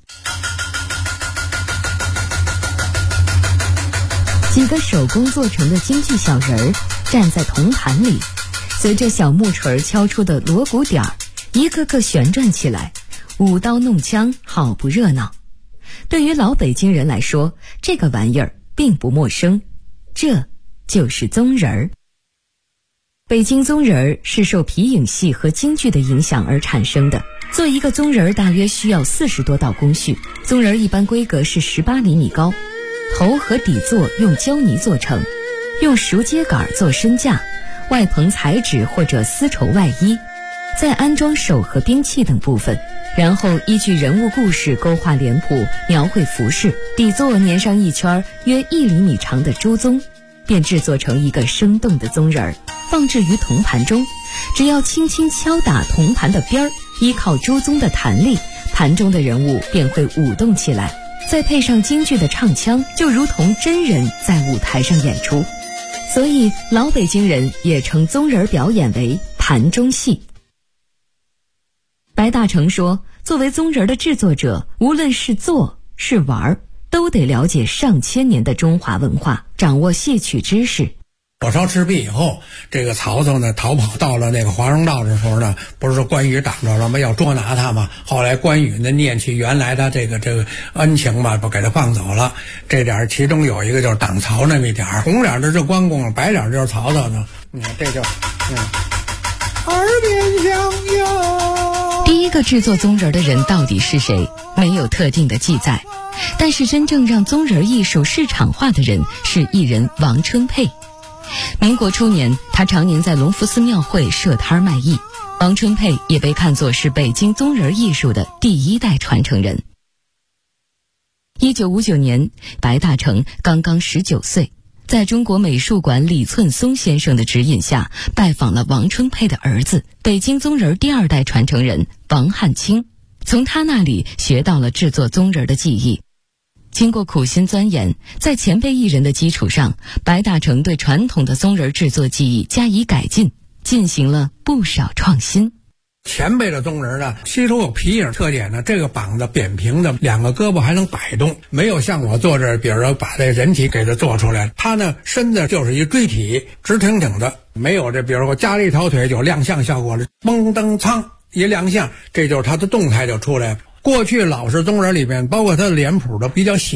几个手工做成的京剧小人儿站在铜盘里，随着小木锤敲出的锣鼓点儿，一个个旋转起来，舞刀弄枪，好不热闹。对于老北京人来说，这个玩意儿并不陌生，这就是宗人儿。北京宗人儿是受皮影戏和京剧的影响而产生的。做一个宗人儿大约需要40多道工序，宗人儿一般规格是18厘米高，头和底座用胶泥做成，用熟秸秆做身架，外棚彩纸或者丝绸外衣，再安装手和兵器等部分，然后依据人物故事勾画脸谱，描绘服饰，底座粘上一圈约1厘米长的猪鬃，便制作成一个生动的宗人儿，放置于铜盘中。只要轻轻敲打铜盘的边儿，依靠猪鬃的弹力，盘中的人物便会舞动起来，再配上京剧的唱腔，就如同真人在舞台上演出。所以老北京人也称宗人表演为盘中戏。白大成说，作为宗人的制作者，无论是做是玩，都得了解上千年的中华文化，掌握戏曲知识。 火烧赤壁以后，这个曹操呢逃跑到了那个华容道的时候呢，不是说关羽挡着了吗？要捉拿他嘛。后来关羽呢念起原来的这个恩情嘛，不给他放走了。这点其中有一个就是挡曹那么一点，红脸的是关公，白脸就是曹操呢。这就耳边响哟。 第一个制作宗人的人到底是谁？没有特定的记载。但是真正让宗人艺术市场化的人是艺人王春佩。民国初年，他常年在隆福寺庙会设摊卖艺。王春佩也被看作是北京宗人艺术的第1代传承人。1959年，白大成刚刚19岁，在中国美术馆李寸松先生的指引下，拜访了王春佩的儿子，北京宗人第2代传承人王汉卿，从他那里学到了制作宗人的技艺。经过苦心钻研，在前辈艺人的基础上，白大成对传统的宗人制作技艺加以改进，进行了不少创新。 前辈的宗人呢，其实有皮影特点呢，这个膀子扁平的，2个胳膊还能摆动，没有像我做这，比如说把这人体给它做出来，他呢身子就是一锥体，直挺挺的，没有这比如说加了一条腿就亮相效果了，嘣噔苍一亮相，这就是他的动态就出来了。过去老式宗人里面，包括他的脸谱的比较细。